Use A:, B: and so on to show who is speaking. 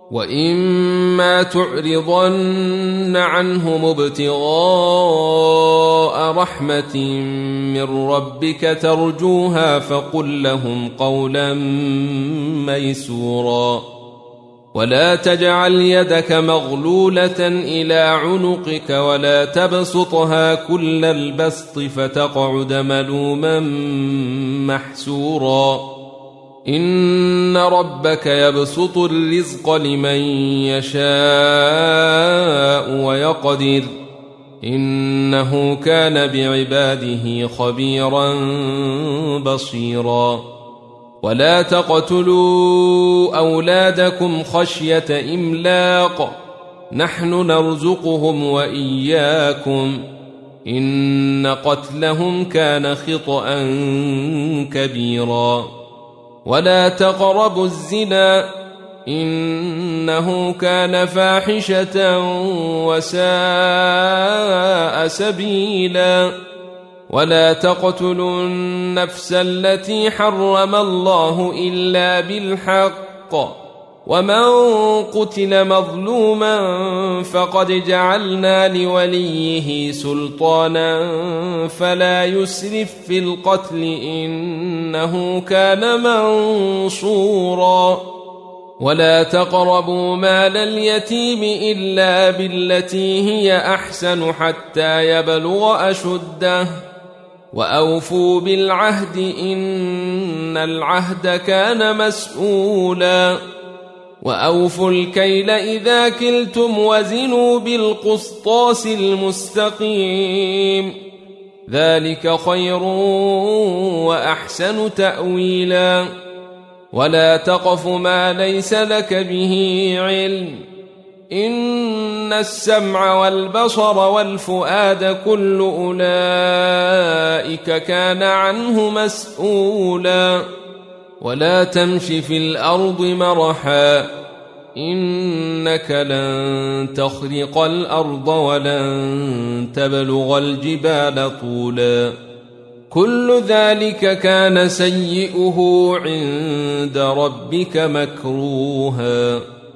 A: وإما تعرضن عنهم ابتغاء رحمة من ربك ترجوها فقل لهم قولا ميسورا ولا تجعل يدك مغلولة إلى عنقك ولا تبسطها كل البسط فتقعد ملوما محسورا إن ربك يبسط الرزق لمن يشاء ويقدر إنه كان بعباده خبيرا بصيرا ولا تقتلوا أولادكم خشية إملاق نحن نرزقهم وإياكم إن قتلهم كان خطأ كبيرا ولا تقربوا الزنا إنه كان فاحشة وساء سبيلا ولا تقتلوا النفس التي حرم الله إلا بالحق ومن قتل مظلوما فقد جعلنا لوليه سلطانا فلا يسرف في القتل إنه كان منصورا ولا تقربوا مال اليتيم إلا بالتي هي أحسن حتى يبلغ أشده وأوفوا بالعهد إن العهد كان مسؤولا وأوفوا الكيل إذا كلتم وزنوا بالقسطاس المستقيم ذلك خير وأحسن تأويلا ولا تقف ما ليس لك به علم إن السمع والبصر والفؤاد كل أولئك كان عنه مسؤولا ولا تمش في الأرض مرحا إنك لن تخرق الأرض ولن تبلغ الجبال طولا كل ذلك كان سيئه عند ربك مكروها